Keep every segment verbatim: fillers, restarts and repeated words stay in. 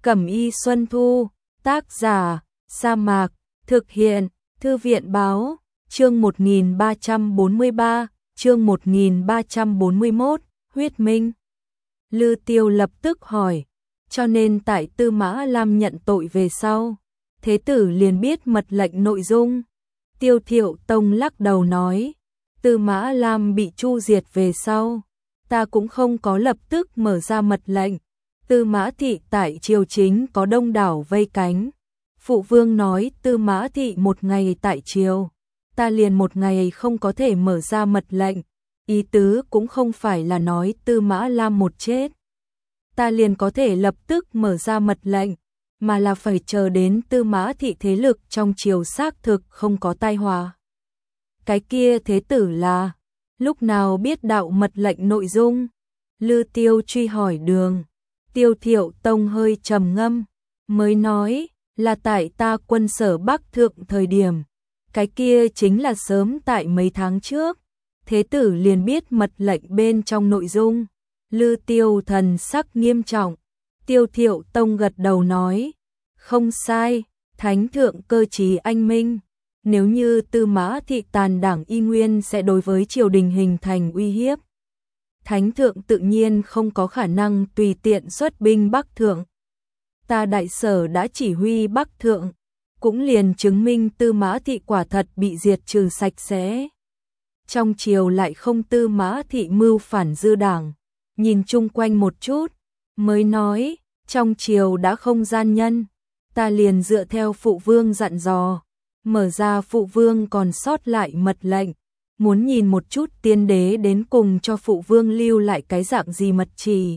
Cẩm y Xuân Thu, tác giả, Sa Mạc, thực hiện, Thư viện báo, chương một nghìn ba trăm bốn mươi ba, chương một nghìn ba trăm bốn mươi mốt, huyết minh. Lư Tiêu lập tức hỏi, cho nên tại Tư Mã Lam nhận tội về sau, thế tử liền biết mật lệnh nội dung. Tiêu Thiệu Tông lắc đầu nói, Tư Mã Lam bị chu diệt về sau, ta cũng không có lập tức mở ra mật lệnh. Tư Mã Thị tại triều chính có đông đảo vây cánh. Phụ vương nói Tư Mã Thị một ngày tại triều, ta liền một ngày không có thể mở ra mật lệnh. Ý tứ cũng không phải là nói Tư Mã Lam một chết, ta liền có thể lập tức mở ra mật lệnh, mà là phải chờ đến Tư Mã Thị thế lực trong triều xác thực không có tai họa. Cái kia thế tử là, lúc nào biết đạo mật lệnh nội dung? Lư Tiêu truy hỏi đường. Tiêu Thiệu Tông hơi trầm ngâm, mới nói, là tại ta quân sở Bắc Thượng thời điểm. Cái kia chính là sớm tại mấy tháng trước. Thế tử liền biết mật lệnh bên trong nội dung. Lư Tiêu thần sắc nghiêm trọng. Tiêu Thiệu Tông gật đầu nói, không sai, thánh thượng cơ trí anh minh. Nếu như Tư Mã Thị tàn đảng y nguyên sẽ đối với triều đình hình thành uy hiếp, thánh thượng tự nhiên không có khả năng tùy tiện xuất binh Bắc Thượng. Ta đại sở đã chỉ huy Bắc Thượng, cũng liền chứng minh Tư Mã Thị quả thật bị diệt trừ sạch sẽ. Trong triều lại không Tư Mã Thị mưu phản dư đảng, nhìn chung quanh một chút, mới nói, trong triều đã không gian nhân, ta liền dựa theo phụ vương dặn dò, mở ra phụ vương còn sót lại mật lệnh, muốn nhìn một chút tiên đế đến cùng cho phụ vương lưu lại cái dạng gì mật chỉ.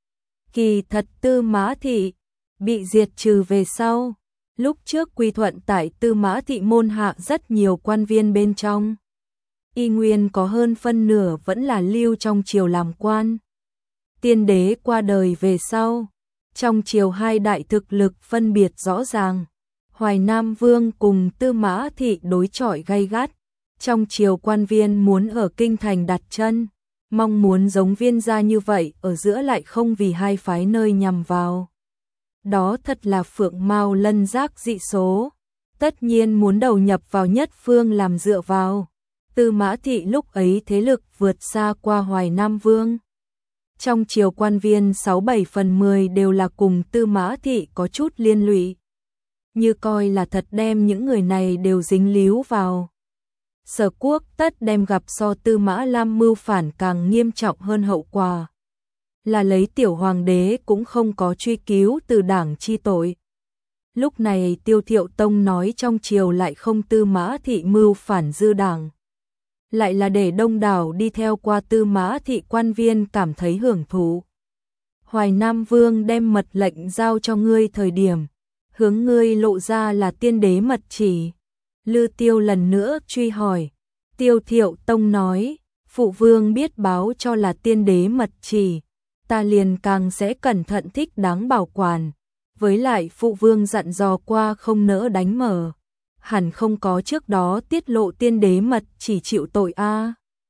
Kỳ thật Tư Mã Thị bị diệt trừ về sau, lúc trước quy thuận tại Tư Mã Thị môn hạ rất nhiều quan viên bên trong, y nguyên có hơn phân nửa vẫn là lưu trong triều làm quan. Tiên đế qua đời về sau, trong triều hai đại thực lực phân biệt rõ ràng, Hoài Nam Vương cùng Tư Mã Thị đối chọi gay gắt. Trong triều quan viên muốn ở kinh thành đặt chân, mong muốn giống Viên gia như vậy ở giữa lại không vì hai phái nơi nhằm vào. Đó thật là phượng mao lân giác dị số, tất nhiên muốn đầu nhập vào nhất phương làm dựa vào. Tư Mã Thị lúc ấy thế lực vượt xa qua Hoài Nam Vương. Trong triều quan viên sáu bảy phần mười đều là cùng Tư Mã Thị có chút liên lụy, như coi là thật đem những người này đều dính líu vào. Sở Quốc tất đem gặp so Tư Mã Lam mưu phản càng nghiêm trọng hơn hậu quả, là lấy tiểu hoàng đế cũng không có truy cứu từ đảng chi tội. Lúc này Tiêu Thiệu Tông nói trong triều lại không Tư Mã Thị mưu phản dư đảng, lại là để đông đảo đi theo qua Tư Mã Thị quan viên cảm thấy hưởng thụ. Hoài Nam Vương đem mật lệnh giao cho ngươi thời điểm, hướng ngươi lộ ra là tiên đế mật chỉ. Lư Tiêu lần nữa truy hỏi. Tiêu Thiệu Tông nói, phụ vương biết báo cho là tiên đế mật chỉ, ta liền càng sẽ cẩn thận thích đáng bảo quản. Với lại phụ vương dặn dò qua không nỡ đánh mở, hẳn không có trước đó tiết lộ tiên đế mật chỉ chịu tội a. À.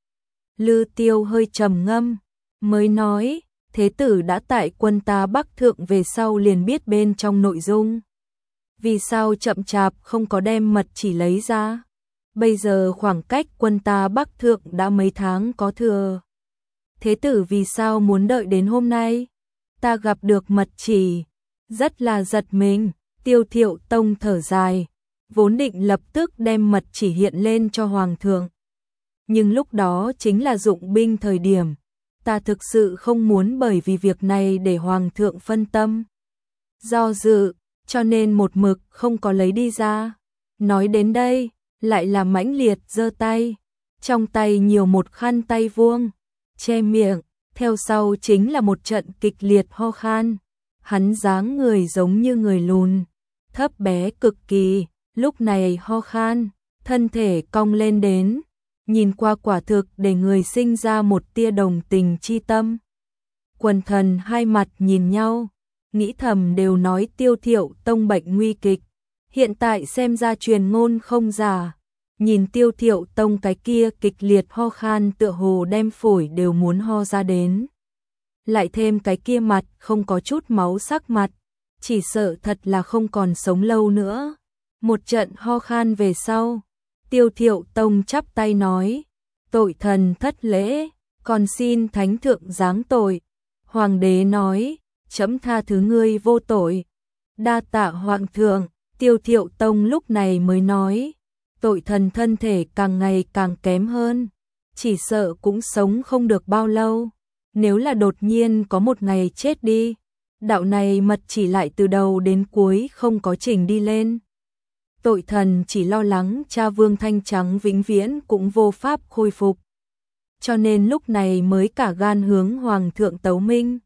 Lư Tiêu hơi trầm ngâm, mới nói, thế tử đã tại quân ta Bắc Thượng về sau liền biết bên trong nội dung. Vì sao chậm chạp không có đem mật chỉ lấy ra? Bây giờ khoảng cách quân ta Bắc Thượng đã mấy tháng có thừa. Thế tử vì sao muốn đợi đến hôm nay? Ta gặp được mật chỉ, rất là giật mình. Tiêu Thiệu Tông thở dài, vốn định lập tức đem mật chỉ hiện lên cho Hoàng thượng. Nhưng lúc đó chính là dụng binh thời điểm, ta thực sự không muốn bởi vì việc này để Hoàng thượng phân tâm. Do dự, cho nên một mực không có lấy đi ra. Nói đến đây, lại là mãnh liệt giơ tay, trong tay nhiều một khăn tay vuông, che miệng, theo sau chính là một trận kịch liệt ho khan. Hắn dáng người giống như người lùn, thấp bé cực kỳ, lúc này ho khan, thân thể cong lên đến, nhìn qua quả thực để người sinh ra một tia đồng tình chi tâm. Quần thần hai mặt nhìn nhau, nghĩ thầm đều nói Tiêu Thiệu Tông bệnh nguy kịch, hiện tại xem ra truyền ngôn không giả. Nhìn Tiêu Thiệu Tông cái kia kịch liệt ho khan tựa hồ đem phổi đều muốn ho ra đến. Lại thêm cái kia mặt không có chút máu sắc mặt, chỉ sợ thật là không còn sống lâu nữa. Một trận ho khan về sau, Tiêu Thiệu Tông chắp tay nói, tội thần thất lễ, còn xin thánh thượng giáng tội. Hoàng đế nói, trẫm tha thứ ngươi vô tội. Đa tạ hoàng thượng. Tiêu Thiệu Tông lúc này mới nói, tội thần thân thể càng ngày càng kém hơn, chỉ sợ cũng sống không được bao lâu. Nếu là đột nhiên có một ngày chết đi, đạo này mật chỉ lại từ đầu đến cuối không có chỉnh đi lên. Tội thần chỉ lo lắng cha Vương Thanh Trắng vĩnh viễn cũng vô pháp khôi phục, cho nên lúc này mới cả gan hướng hoàng thượng tấu minh.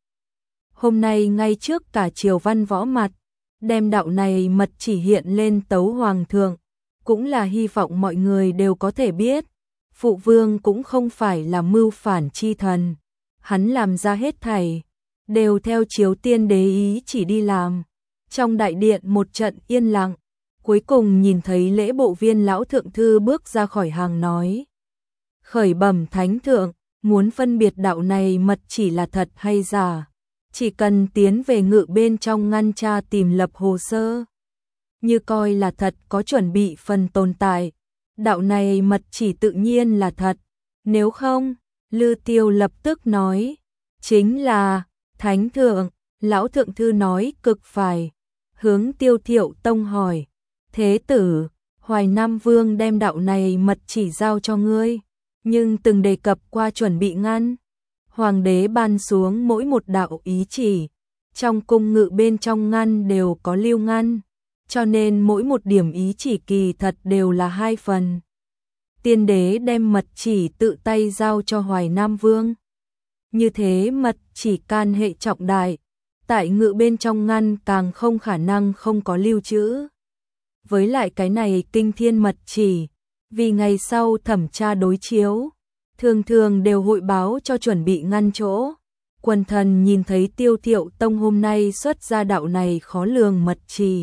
Hôm nay ngay trước cả triều văn võ mặt, đem đạo này mật chỉ hiện lên tấu hoàng thượng, cũng là hy vọng mọi người đều có thể biết, phụ vương cũng không phải là mưu phản chi thần, hắn làm ra hết thảy đều theo chiếu tiên đế ý chỉ đi làm. Trong đại điện một trận yên lặng, cuối cùng nhìn thấy lễ bộ viên lão thượng thư bước ra khỏi hàng nói, khởi bẩm thánh thượng, muốn phân biệt đạo này mật chỉ là thật hay giả, chỉ cần tiến về ngự bên trong ngăn tra tìm lập hồ sơ, như coi là thật có chuẩn bị phần tồn tại, đạo này mật chỉ tự nhiên là thật, nếu không, Lư Tiêu lập tức nói, chính là, thánh thượng, lão thượng thư nói cực phải, hướng Tiêu Thiệu Tông hỏi, thế tử, Hoài Nam Vương đem đạo này mật chỉ giao cho ngươi, nhưng từng đề cập qua chuẩn bị ngăn. Hoàng đế ban xuống mỗi một đạo ý chỉ, trong cung ngự bên trong ngăn đều có lưu ngăn, cho nên mỗi một điểm ý chỉ kỳ thật đều là hai phần. Tiên đế đem mật chỉ tự tay giao cho Hoài Nam Vương. Như thế mật chỉ can hệ trọng đại, tại ngự bên trong ngăn càng không khả năng không có lưu trữ. Với lại cái này kinh thiên mật chỉ, vì ngày sau thẩm tra đối chiếu, thường thường đều hội báo cho chuẩn bị ngăn chỗ. Quần thần nhìn thấy Tiêu Thiệu Tông hôm nay xuất ra đạo này khó lường mật chỉ,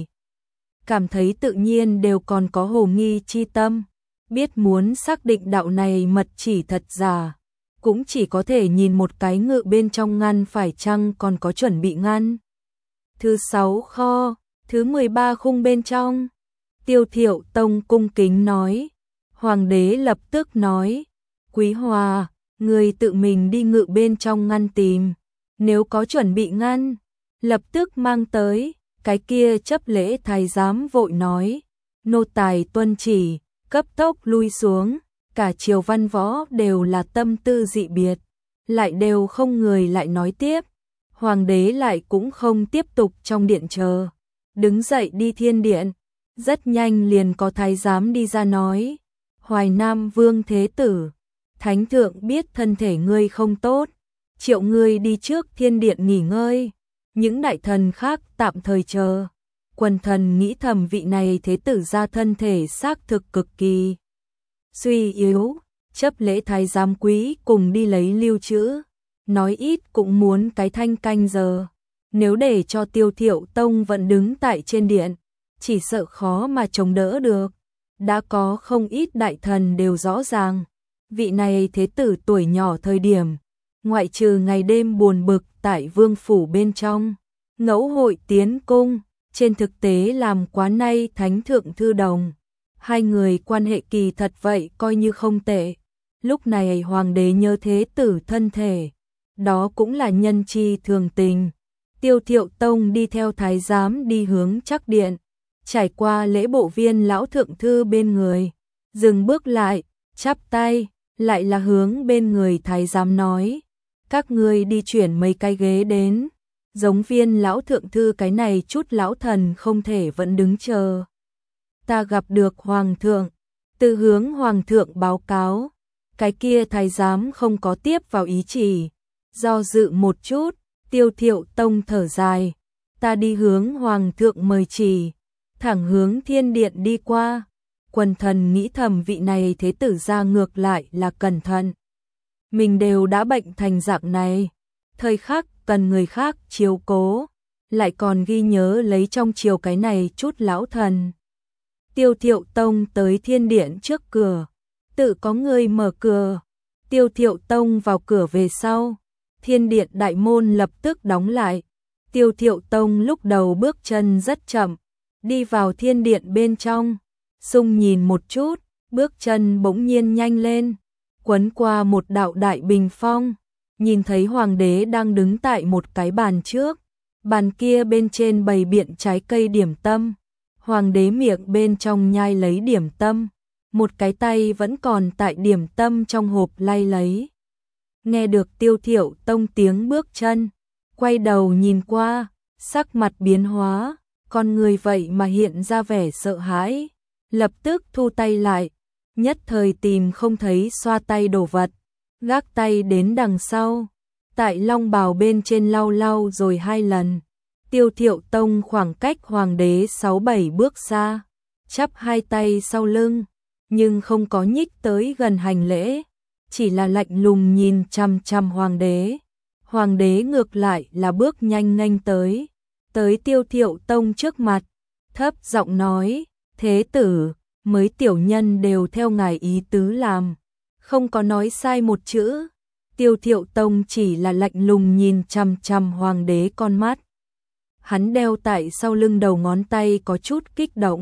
cảm thấy tự nhiên đều còn có hồ nghi chi tâm, biết muốn xác định đạo này mật chỉ thật giả, cũng chỉ có thể nhìn một cái ngự bên trong ngăn phải chăng còn có chuẩn bị ngăn. Thứ sáu kho, thứ mười ba khung bên trong. Tiêu Thiệu Tông cung kính nói. Hoàng đế lập tức nói, Quý Hòa, người tự mình đi ngự bên trong ngăn tìm, nếu có chuẩn bị ngăn, lập tức mang tới. Cái kia chấp lễ thái giám vội nói, nô tài tuân chỉ, cấp tốc lui xuống. Cả triều văn võ đều là tâm tư dị biệt, lại đều không người lại nói tiếp. Hoàng đế lại cũng không tiếp tục trong điện chờ, đứng dậy đi thiên điện. Rất nhanh liền có thái giám đi ra nói, Hoài Nam Vương thế tử, thánh thượng biết thân thể ngươi không tốt, triệu ngươi đi trước thiên điện nghỉ ngơi, những đại thần khác tạm thời chờ. Quần thần nghĩ thầm vị này thế tử ra thân thể xác thực cực kỳ suy yếu, chấp lễ thái giám quý cùng đi lấy lưu trữ, nói ít cũng muốn cái thanh canh giờ. Nếu để cho Tiêu Thiệu Tông vẫn đứng tại trên điện, chỉ sợ khó mà chống đỡ được. Đã có không ít đại thần đều rõ ràng, vị này thế tử tuổi nhỏ thời điểm, ngoại trừ ngày đêm buồn bực tại vương phủ bên trong, ngẫu hội tiến cung, trên thực tế làm quá nay thánh thượng thư đồng. Hai người quan hệ kỳ thật vậy coi như không tệ. Lúc này hoàng đế nhớ thế tử thân thể, đó cũng là nhân chi thường tình. Tiêu Thiệu Tông đi theo thái giám đi hướng Trắc điện, trải qua lễ bộ viên lão thượng thư bên người, dừng bước lại, chắp tay, lại là hướng bên người thái giám nói, các ngươi đi chuyển mấy cái ghế đến, giống viên lão thượng thư cái này chút lão thần không thể vẫn đứng chờ. Ta gặp được hoàng thượng, từ hướng hoàng thượng báo cáo. Cái kia thái giám không có tiếp vào ý chỉ, do dự một chút. Tiêu Thiệu Tông thở dài, ta đi hướng hoàng thượng mời chỉ, thẳng hướng thiên điện đi qua. Quần thần nghĩ thầm vị này thế tử ra ngược lại là cẩn thận, mình đều đã bệnh thành dạng này, thời khắc cần người khác chiếu cố, lại còn ghi nhớ lấy trong chiều cái này chút lão thần. Tiêu Thiệu Tông tới thiên điện trước cửa, tự có người mở cửa. Tiêu Thiệu Tông vào cửa về sau, thiên điện đại môn lập tức đóng lại. Tiêu Thiệu Tông lúc đầu bước chân rất chậm, đi vào thiên điện bên trong, sung nhìn một chút, bước chân bỗng nhiên nhanh lên, quấn qua một đạo đại bình phong, nhìn thấy hoàng đế đang đứng tại một cái bàn trước, bàn kia bên trên bày biện trái cây điểm tâm, hoàng đế miệng bên trong nhai lấy điểm tâm, một cái tay vẫn còn tại điểm tâm trong hộp lay lấy. Nghe được Tiêu Thiệu Tông tiếng bước chân, quay đầu nhìn qua, sắc mặt biến hóa, con người vậy mà hiện ra vẻ sợ hãi, lập tức thu tay lại, nhất thời tìm không thấy xoa tay đồ vật, gác tay đến đằng sau, tại long bào bên trên lau lau rồi hai lần. Tiêu Thiệu Tông khoảng cách hoàng đế sáu bảy bước xa, chắp hai tay sau lưng, nhưng không có nhích tới gần hành lễ, chỉ là lạnh lùng nhìn chằm chằm hoàng đế. Hoàng đế ngược lại là bước nhanh nhanh tới, tới Tiêu Thiệu Tông trước mặt, thấp giọng nói, thế tử, mới tiểu nhân đều theo ngài ý tứ làm, không có nói sai một chữ. Tiêu Thiệu Tông chỉ là lạnh lùng nhìn chằm chằm hoàng đế con mắt. Hắn đeo tại sau lưng đầu ngón tay có chút kích động.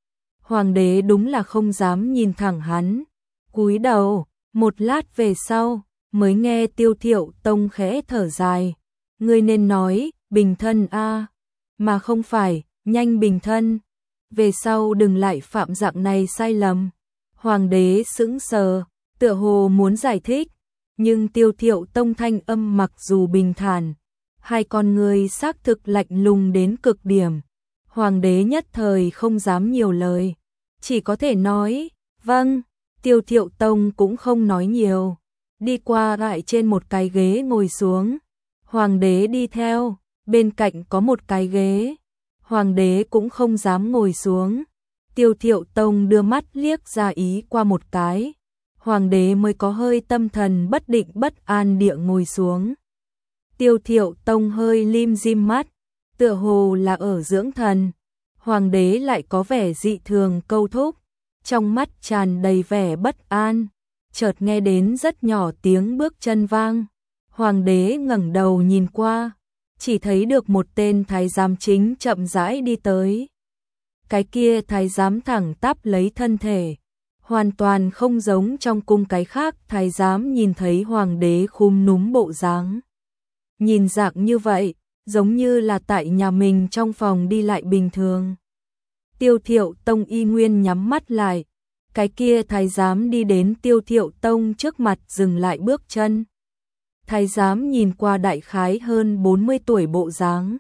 Hoàng đế đúng là không dám nhìn thẳng hắn, cúi đầu, một lát về sau, mới nghe Tiêu Thiệu Tông khẽ thở dài. Ngươi nên nói, bình thân a, mà không phải, nhanh bình thân. Về sau đừng lại phạm dạng này sai lầm. Hoàng đế sững sờ, tựa hồ muốn giải thích, nhưng Tiêu Thiệu Tông thanh âm mặc dù bình thản, hai con người xác thực lạnh lùng đến cực điểm. Hoàng đế nhất thời không dám nhiều lời, chỉ có thể nói, vâng. Tiêu Thiệu Tông cũng không nói nhiều, đi qua lại trên một cái ghế ngồi xuống. Hoàng đế đi theo, bên cạnh có một cái ghế, hoàng đế cũng không dám ngồi xuống. Tiêu Thiệu Tông đưa mắt liếc ra ý qua một cái, hoàng đế mới có hơi tâm thần bất định bất an địa ngồi xuống. Tiêu Thiệu Tông hơi lim dim mắt, tựa hồ là ở dưỡng thần. Hoàng đế lại có vẻ dị thường câu thúc, trong mắt tràn đầy vẻ bất an. Chợt nghe đến rất nhỏ tiếng bước chân vang. Hoàng đế ngẩng đầu nhìn qua, chỉ thấy được một tên thái giám chính chậm rãi đi tới. Cái kia thái giám thẳng tắp lấy thân thể, hoàn toàn không giống trong cung cái khác thái giám nhìn thấy hoàng đế khúm núm bộ dáng. Nhìn dạng như vậy, giống như là tại nhà mình trong phòng đi lại bình thường. Tiêu Thiệu Tông y nguyên nhắm mắt lại, cái kia thái giám đi đến Tiêu Thiệu Tông trước mặt dừng lại bước chân. Thái giám nhìn qua đại khái hơn bốn mươi tuổi bộ dáng.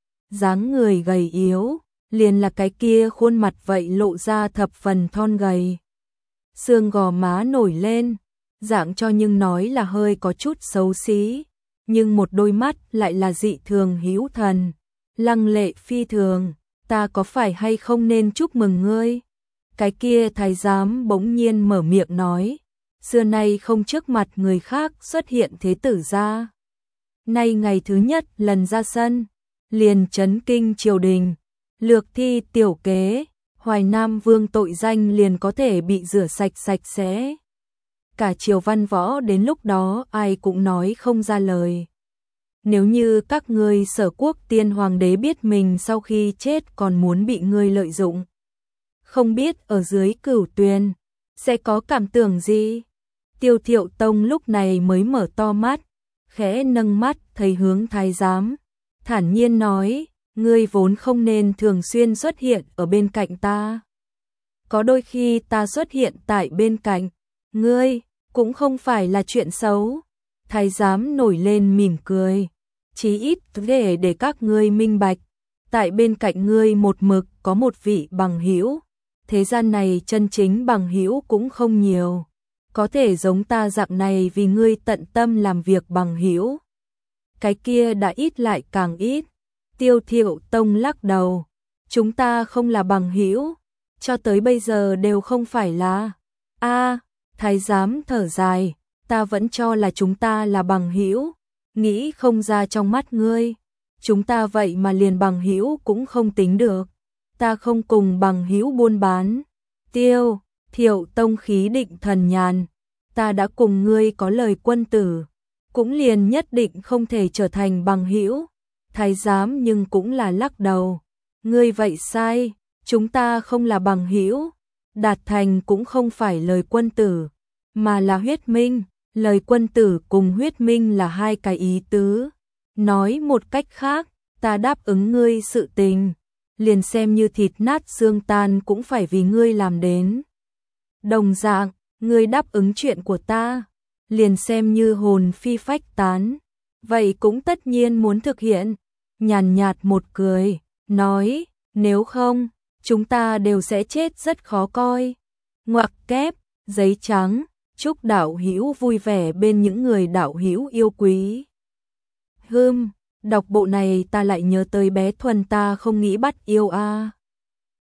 Dáng người gầy yếu, liền là cái kia khuôn mặt vậy lộ ra thập phần thon gầy. Xương gò má nổi lên, dạng cho nhưng nói là hơi có chút xấu xí, nhưng một đôi mắt lại là dị thường hữu thần, lăng lệ phi thường. Ta có phải hay không nên chúc mừng ngươi? Cái kia thái giám bỗng nhiên mở miệng nói, xưa nay không trước mặt người khác xuất hiện thế tử gia. Nay ngày thứ nhất lần ra sân, liền chấn kinh triều đình, lược thi tiểu kế, Hoài Nam Vương tội danh liền có thể bị rửa sạch sạch sẽ. Cả triều văn võ đến lúc đó ai cũng nói không ra lời. Nếu như các ngươi Sở Quốc tiên hoàng đế biết mình sau khi chết còn muốn bị ngươi lợi dụng, không biết ở dưới Cửu Tuyền sẽ có cảm tưởng gì? Tiêu Thiệu Tông lúc này mới mở to mắt, khẽ nâng mắt thấy hướng thái giám, thản nhiên nói, ngươi vốn không nên thường xuyên xuất hiện ở bên cạnh ta. Có đôi khi ta xuất hiện tại bên cạnh ngươi cũng không phải là chuyện xấu. Thái giám nổi lên mỉm cười, chí ít để để các ngươi minh bạch, tại bên cạnh ngươi một mực có một vị bằng hữu. Thế gian này chân chính bằng hữu cũng không nhiều, có thể giống ta dạng này vì ngươi tận tâm làm việc bằng hữu, cái kia đã ít lại càng ít. Tiêu Thiệu Tông lắc đầu, chúng ta không là bằng hữu, cho tới bây giờ đều không phải là. A, thái giám thở dài, ta vẫn cho là chúng ta là bằng hữu, nghĩ không ra trong mắt ngươi, chúng ta vậy mà liền bằng hữu cũng không tính được. Ta không cùng bằng hữu buôn bán. Tiêu Thiệu Tông khí định thần nhàn, ta đã cùng ngươi có lời quân tử, cũng liền nhất định không thể trở thành bằng hữu. thái giám nhưng cũng là lắc đầu. Ngươi vậy sai, chúng ta không là bằng hữu. Đạt Thành cũng không phải lời quân tử, mà là huyết minh. Lời quân tử cùng huyết minh là hai cái ý tứ. Nói một cách khác, ta đáp ứng ngươi sự tình, liền xem như thịt nát xương tan cũng phải vì ngươi làm đến. Đồng dạng, ngươi đáp ứng chuyện của ta, liền xem như hồn phi phách tán, vậy cũng tất nhiên muốn thực hiện. Nhàn nhạt một cười, nói, nếu không, chúng ta đều sẽ chết rất khó coi. Ngoặc kép, giấy trắng, chúc đạo hữu vui vẻ bên những người đạo hữu yêu quý. Hừm, đọc bộ này ta lại nhớ tới bé Thuần ta không nghĩ bắt yêu a. À.